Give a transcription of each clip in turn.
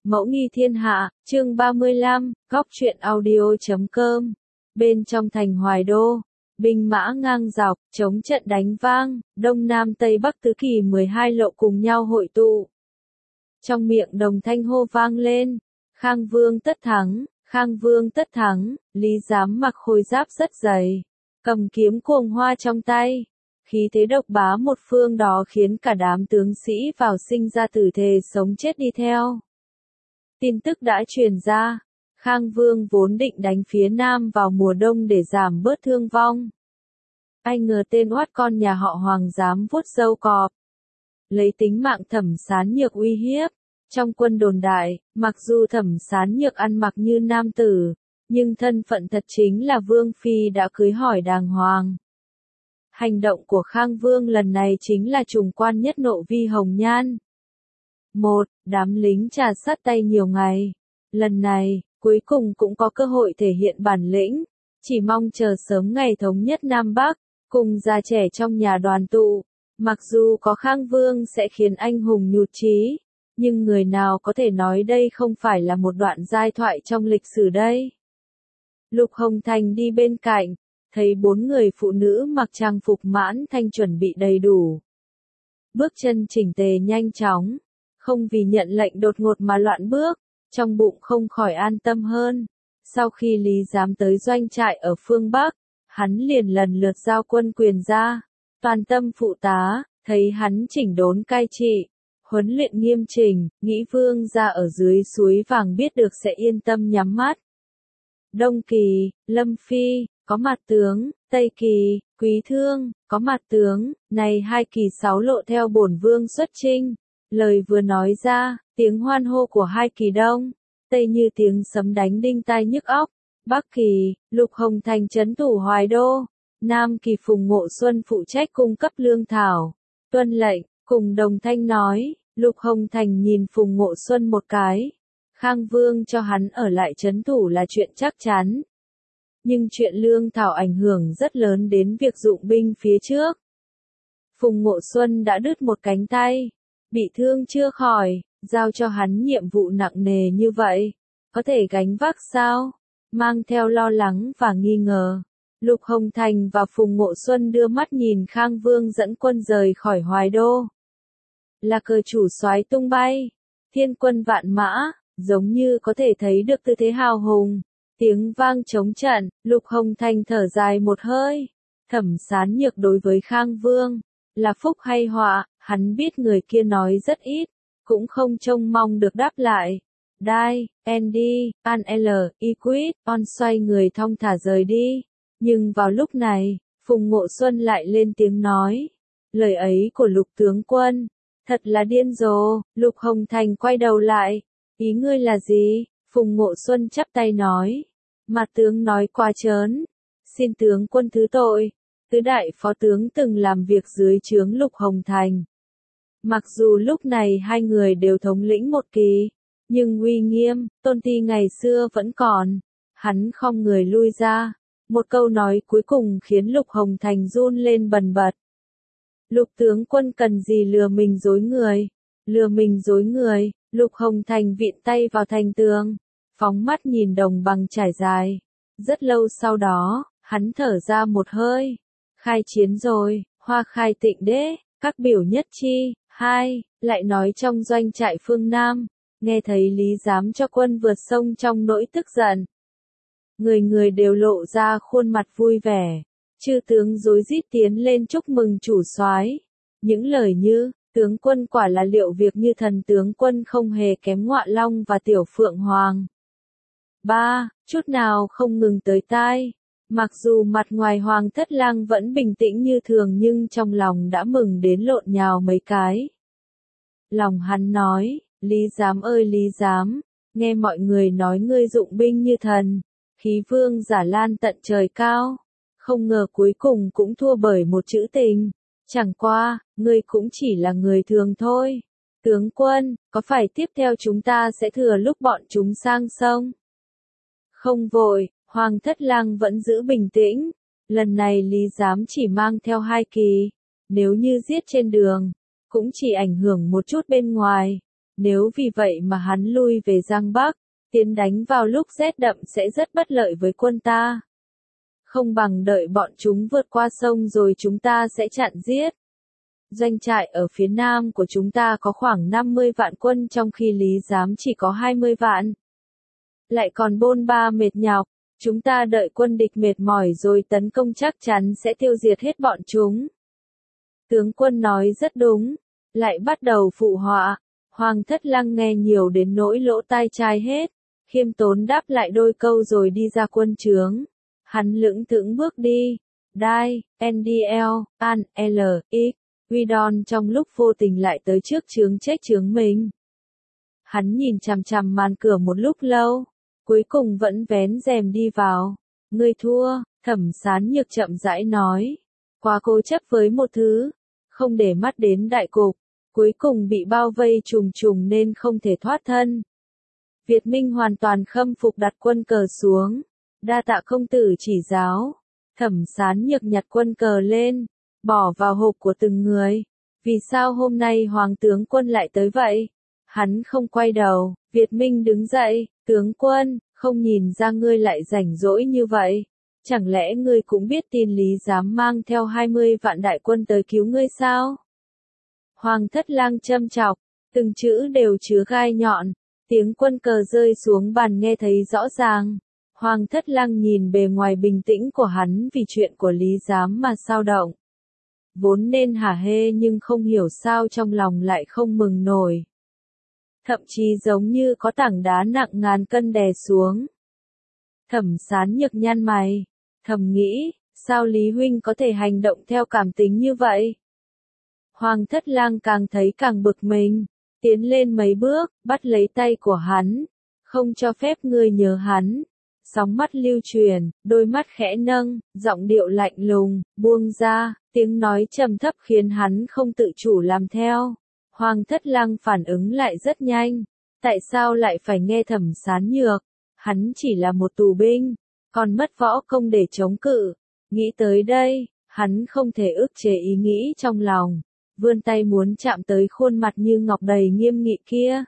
Mẫu nghi thiên hạ, chương 35, góc truyện audio.com. Bên trong thành Hoài Đô, binh mã ngang dọc, chống trận đánh vang, Đông Nam Tây Bắc tứ kỳ 12 lộ cùng nhau hội tụ. Trong miệng đồng thanh hô vang lên, Khang Vương tất thắng, Khang Vương tất thắng, Lý Giám mặc khôi giáp rất dày, cầm kiếm cuồng hoa trong tay. Khí thế độc bá một phương đó khiến cả đám tướng sĩ vào sinh ra tử thề sống chết đi theo. Tin tức đã truyền ra, Khang Vương vốn định đánh phía Nam vào mùa đông để giảm bớt thương vong. Ai ngờ tên oát con nhà họ Hoàng dám vuốt râu cọp, lấy tính mạng Thẩm Sán Nhược uy hiếp. Trong quân đồn đại, mặc dù Thẩm Sán Nhược ăn mặc như nam tử, nhưng thân phận thật chính là Vương Phi đã cưới hỏi đàng hoàng. Hành động của Khang Vương lần này chính là trùng quan nhất nộ vi hồng nhan. Đám lính trà sát tay nhiều ngày. Lần này, cuối cùng cũng có cơ hội thể hiện bản lĩnh. Chỉ mong chờ sớm ngày thống nhất Nam Bắc, cùng già trẻ trong nhà đoàn tụ. Mặc dù có Khang Vương sẽ khiến anh hùng nhụt chí, nhưng người nào có thể nói đây không phải là một đoạn giai thoại trong lịch sử đây. Lục Hồng Thành đi bên cạnh, thấy 4 người phụ nữ mặc trang phục mãn thanh chuẩn bị đầy đủ. Bước chân chỉnh tề nhanh chóng, không vì nhận lệnh đột ngột mà loạn bước, trong bụng không khỏi an tâm hơn. Sau khi Lý Giám tới doanh trại ở phương Bắc, hắn liền lần lượt giao quân quyền ra, toàn tâm phụ tá, thấy hắn chỉnh đốn cai trị, huấn luyện nghiêm chỉnh, nghĩ Vương gia ở dưới suối vàng biết được sẽ yên tâm nhắm mắt. Đông Kỳ, Lâm Phi, có mặt tướng, Tây Kỳ, Quý Thương, có mặt tướng, này 2 kỳ 6 lộ theo bổn vương xuất chinh. Lời vừa nói ra, tiếng hoan hô của 2 kỳ Đông, Tây như tiếng sấm đánh đinh tai nhức óc. Bắc Kỳ, Lục Hồng Thành trấn thủ Hoài Đô, Nam Kỳ Phùng Ngộ Xuân phụ trách cung cấp lương thảo. Tuân lệnh, cùng đồng thanh nói, Lục Hồng Thành nhìn Phùng Ngộ Xuân một cái. Khang Vương cho hắn ở lại trấn thủ là chuyện chắc chắn. Nhưng chuyện lương thảo ảnh hưởng rất lớn đến việc dụng binh phía trước. Phùng Ngộ Xuân đã đứt một cánh tay, bị thương chưa khỏi, giao cho hắn nhiệm vụ nặng nề như vậy, có thể gánh vác sao? Mang theo lo lắng và nghi ngờ, Lục Hồng Thành và Phùng Ngộ Xuân đưa mắt nhìn Khang Vương dẫn quân rời khỏi Hoài Đô. Là cờ chủ soái tung bay, thiên quân vạn mã, giống như có thể thấy được tư thế hào hùng. Tiếng vang chống trận, Lục Hồng Thành thở dài một hơi. Thẩm Sán Nhược đối với Khang Vương, là phúc hay họa, hắn biết người kia nói rất ít, cũng không trông mong được đáp lại. Đai, Andy, An L, Equid, On xoay người thong thả rời đi. Nhưng vào lúc này, Phùng Ngộ Xuân lại lên tiếng nói. Lời ấy của Lục tướng quân, thật là điên rồ. Lục Hồng Thành quay đầu lại. Ý ngươi là gì? Phùng Ngộ Xuân chắp tay nói. Mặt tướng nói quá trớn. Xin tướng quân thứ tội. Tứ đại phó tướng từng làm việc dưới trướng Lục Hồng Thành. Mặc dù lúc này 2 người đều thống lĩnh một kỳ, nhưng uy nghiêm, tôn ti ngày xưa vẫn còn. Hắn không người lui ra. Một câu nói cuối cùng khiến Lục Hồng Thành run lên bần bật. Lục tướng quân cần gì lừa mình dối người? Lừa mình dối người. Lục Hồng Thành vịn tay vào thành tường, phóng mắt nhìn đồng bằng trải dài. Rất lâu sau đó, hắn thở ra một hơi. Khai chiến rồi, Hoa Khai Tịnh Đế, các biểu nhất chi. 2. Lại nói trong doanh trại phương Nam, nghe thấy Lý Giám cho quân vượt sông trong nỗi tức giận. Người người đều lộ ra khuôn mặt vui vẻ. Chư tướng rối rít tiến lên chúc mừng chủ soái. Những lời như, tướng quân quả là liệu việc như thần tướng quân không hề kém Ngọa Long và Tiểu Phượng Hoàng. 3. Chút nào không ngừng tới tai. Mặc dù mặt ngoài Hoàng Thất Lang vẫn bình tĩnh như thường nhưng trong lòng đã mừng đến lộn nhào mấy cái. Lòng hắn nói, Lý Giám ơi Lý Giám, nghe mọi người nói ngươi dụng binh như thần, khí vương giả lan tận trời cao. Không ngờ cuối cùng cũng thua bởi một chữ tình. Chẳng qua, ngươi cũng chỉ là người thường thôi. Tướng quân, có phải tiếp theo chúng ta sẽ thừa lúc bọn chúng sang sông? Không vội, Hoàng Thất Lang vẫn giữ bình tĩnh. Lần này Lý Giám chỉ mang theo 2 kỳ. Nếu như giết trên đường, cũng chỉ ảnh hưởng một chút bên ngoài. Nếu vì vậy mà hắn lui về Giang Bắc, tiến đánh vào lúc rét đậm sẽ rất bất lợi với quân ta. Không bằng đợi bọn chúng vượt qua sông rồi chúng ta sẽ chặn giết. Doanh trại ở phía nam của chúng ta có khoảng 50 vạn quân trong khi Lý Giám chỉ có 20 vạn. Lại còn bôn ba mệt nhọc, chúng ta đợi quân địch mệt mỏi rồi tấn công chắc chắn sẽ tiêu diệt hết bọn chúng. Tướng quân nói rất đúng, lại bắt đầu phụ họa. Hoàng Thất Lăng nghe nhiều đến nỗi lỗ tai chai hết, khiêm tốn đáp lại đôi câu rồi đi ra quân trướng. Hắn lững thững bước đi. Đai, NDL, An, L, X, Widon trong lúc vô tình lại tới trước trướng trách trướng mình. Hắn nhìn chằm chằm màn cửa một lúc lâu, cuối cùng vẫn vén rèm đi vào. Ngươi thua, Thẩm Sán Nhược chậm rãi nói. Quá cố chấp với một thứ, không để mắt đến đại cục, cuối cùng bị bao vây trùng trùng nên không thể thoát thân. Việt Minh hoàn toàn khâm phục đặt quân cờ xuống. Đa tạ công tử chỉ giáo. Thẩm Sán Nhược nhặt quân cờ lên, bỏ vào hộp của từng người. Vì sao hôm nay Hoàng tướng quân lại tới vậy? Hắn không quay đầu, Việt Minh đứng dậy, tướng quân, không nhìn ra ngươi lại rảnh rỗi như vậy. Chẳng lẽ ngươi cũng biết tin Lý Giám mang theo 20 vạn đại quân tới cứu ngươi sao? Hoàng Thất Lang châm chọc, từng chữ đều chứa gai nhọn, tiếng quân cờ rơi xuống bàn nghe thấy rõ ràng. Hoàng Thất Lăng nhìn bề ngoài bình tĩnh của hắn vì chuyện của Lý Giám mà sao động. Vốn nên hả hê nhưng không hiểu sao trong lòng lại không mừng nổi. Thậm chí giống như có tảng đá nặng ngàn cân đè xuống. Thẩm Sán Nhược nhăn mày, thầm nghĩ, sao Lý Huynh có thể hành động theo cảm tính như vậy? Hoàng Thất Lang càng thấy càng bực mình, tiến lên mấy bước, bắt lấy tay của hắn, không cho phép ngươi nhớ hắn. Sóng mắt lưu truyền, đôi mắt khẽ nâng, giọng điệu lạnh lùng, buông ra, tiếng nói trầm thấp khiến hắn không tự chủ làm theo. Hoàng Thất Lăng phản ứng lại rất nhanh. Tại sao lại phải nghe Thẩm Sán Nhược? Hắn chỉ là một tù binh, còn mất võ công để chống cự. Nghĩ tới đây, hắn không thể ức chế ý nghĩ trong lòng. Vươn tay muốn chạm tới khuôn mặt như ngọc đầy nghiêm nghị kia.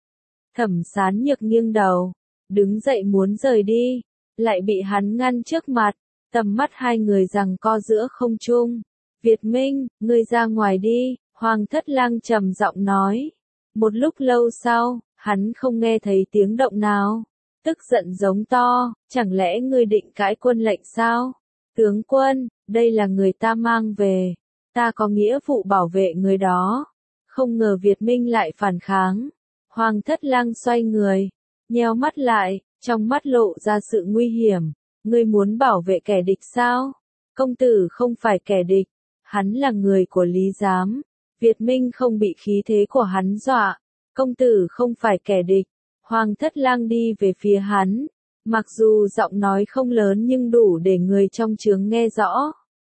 Thẩm Sán Nhược nghiêng đầu, đứng dậy muốn rời đi, lại bị hắn ngăn trước mặt, tầm mắt hai người giằng co giữa không trung. Việt Minh, ngươi ra ngoài đi, Hoàng Thất Lang trầm giọng nói. Một lúc lâu sau, hắn không nghe thấy tiếng động nào, tức giận giống to, chẳng lẽ ngươi định cãi quân lệnh sao? Tướng quân, đây là người ta mang về, ta có nghĩa vụ bảo vệ người đó. Không ngờ Việt Minh lại phản kháng. Hoàng Thất Lang xoay người, nheo mắt lại, trong mắt lộ ra sự nguy hiểm. Ngươi muốn bảo vệ kẻ địch sao? Công tử không phải kẻ địch, hắn là người của Lý Giám. Việt Minh không bị khí thế của hắn dọa. Công tử không phải kẻ địch. Hoàng Thất Lang đi về phía hắn. Mặc dù giọng nói không lớn nhưng đủ để người trong trướng nghe rõ.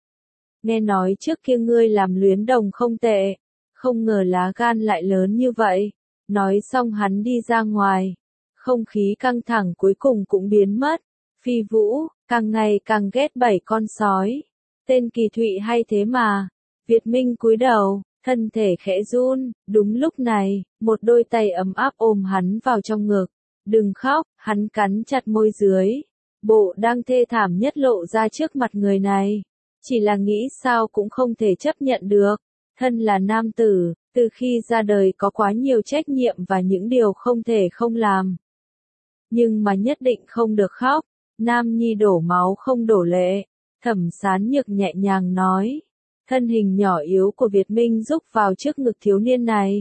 Nghe nói trước kia ngươi làm luyến đồng không tệ. Không ngờ lá gan lại lớn như vậy. Nói xong hắn đi ra ngoài. Không khí căng thẳng cuối cùng cũng biến mất. Phi Vũ, càng ngày càng ghét 7 con sói. Tên kỳ thụy hay thế mà. Việt Minh cúi đầu, thân thể khẽ run. Đúng lúc này, một đôi tay ấm áp ôm hắn vào trong ngực. Đừng khóc, hắn cắn chặt môi dưới. Bộ đang thê thảm nhất lộ ra trước mặt người này. Chỉ là nghĩ sao cũng không thể chấp nhận được. Thân là nam tử, từ khi ra đời có quá nhiều trách nhiệm và những điều không thể không làm. Nhưng mà nhất định không được khóc. Nam nhi đổ máu không đổ lệ. Thẩm Sán Nhược nhẹ nhàng nói. Thân hình nhỏ yếu của Việt Minh rúc vào trước ngực thiếu niên này.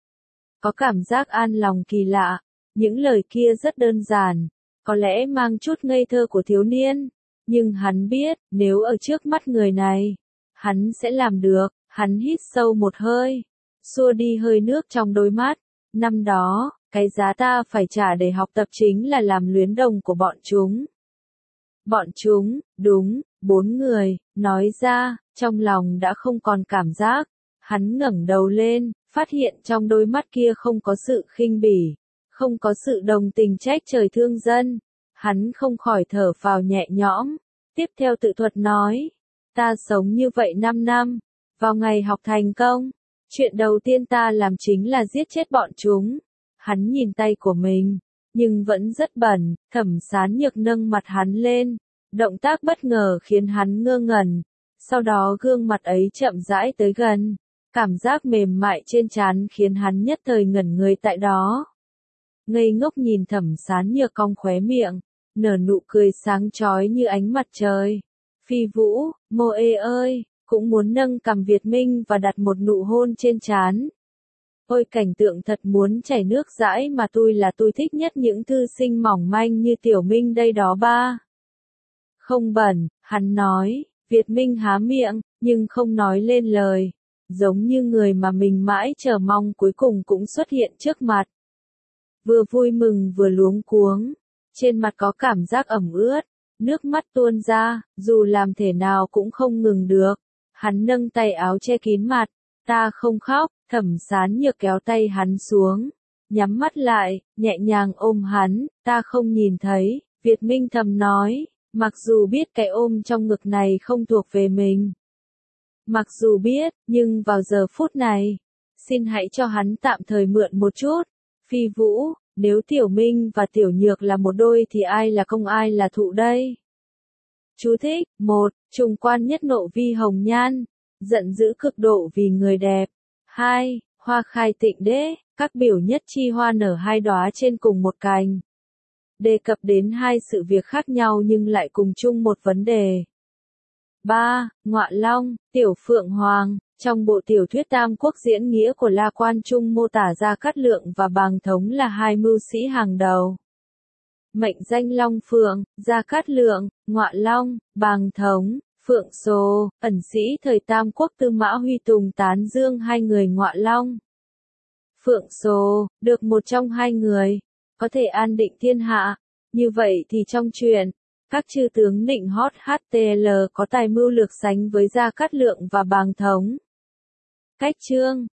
Có cảm giác an lòng kỳ lạ. Những lời kia rất đơn giản. Có lẽ mang chút ngây thơ của thiếu niên. Nhưng hắn biết, nếu ở trước mắt người này, hắn sẽ làm được. Hắn hít sâu một hơi, xua đi hơi nước trong đôi mắt. Năm đó, cái giá ta phải trả để học tập chính là làm luyến đồng của bọn chúng. Bọn chúng, đúng, 4 người, nói ra, trong lòng đã không còn cảm giác. Hắn ngẩng đầu lên, phát hiện trong đôi mắt kia không có sự khinh bỉ, không có sự đồng tình trách trời thương dân. Hắn không khỏi thở phào nhẹ nhõm, tiếp theo tự thuật nói, ta sống như vậy 5 năm, vào ngày học thành công, Chuyện đầu tiên ta làm chính là giết chết bọn chúng. Hắn nhìn tay của mình, nhưng vẫn rất bẩn. Thẩm Sán Nhược nâng mặt hắn lên, động tác bất ngờ khiến hắn ngơ ngẩn. Sau đó gương mặt ấy chậm rãi tới gần, cảm giác mềm mại trên trán khiến hắn nhất thời ngẩn người tại đó. Ngây ngốc nhìn Thẩm Sán Nhược cong khóe miệng, nở nụ cười sáng chói như ánh mặt trời. Phi Vũ, Mô Ê ơi, cũng muốn nâng cằm Việt Minh và đặt một nụ hôn trên trán. Ôi cảnh tượng thật muốn chảy nước dãi mà tôi thích nhất những thư sinh mỏng manh như Tiểu Minh đây đó ba. Không bẩn, hắn nói. Việt Minh há miệng, nhưng không nói lên lời. Giống như người mà mình mãi chờ mong cuối cùng cũng xuất hiện trước mặt. Vừa vui mừng vừa luống cuống. Trên mặt có cảm giác ẩm ướt. Nước mắt tuôn ra, dù làm thế nào cũng không ngừng được. Hắn nâng tay áo che kín mặt. Ta không khóc. Thẩm Sán Nhược kéo tay hắn xuống. Nhắm mắt lại, nhẹ nhàng ôm hắn. Ta không nhìn thấy. Việt Minh thầm nói. Mặc dù biết cái ôm trong ngực này không thuộc về mình. Mặc dù biết, nhưng vào giờ phút này, xin hãy cho hắn tạm thời mượn một chút. Phi Vũ, nếu Tiểu Minh và Tiểu Nhược là một đôi thì ai là công ai là thụ đây? Chú thích, 1. Trùng quan nhất nộ vi hồng nhan, giận dữ cực độ vì người đẹp. 2. Hoa khai tịnh đế, các biểu nhất chi hoa nở hai đóa trên cùng một cành. Đề cập đến hai sự việc khác nhau nhưng lại cùng chung một vấn đề. 3. Ngọa Long, Tiểu Phượng Hoàng, trong bộ tiểu thuyết Tam Quốc diễn nghĩa của La Quan Trung mô tả Gia Cát Lượng và Bàng Thống là hai mưu sĩ hàng đầu. Mệnh danh Long Phượng, Gia Cát Lượng, Ngọa Long, Bàng Thống, Phượng Sồ, ẩn sĩ thời Tam Quốc Tư Mã Huy Tùng tán dương hai người Ngọa Long. Phượng Sồ, được một trong hai người, có thể an định thiên hạ. Như vậy thì trong truyện, các chư tướng nịnh hót HTL có tài mưu lược sánh với Gia Cát Lượng và Bàng Thống. Cách chương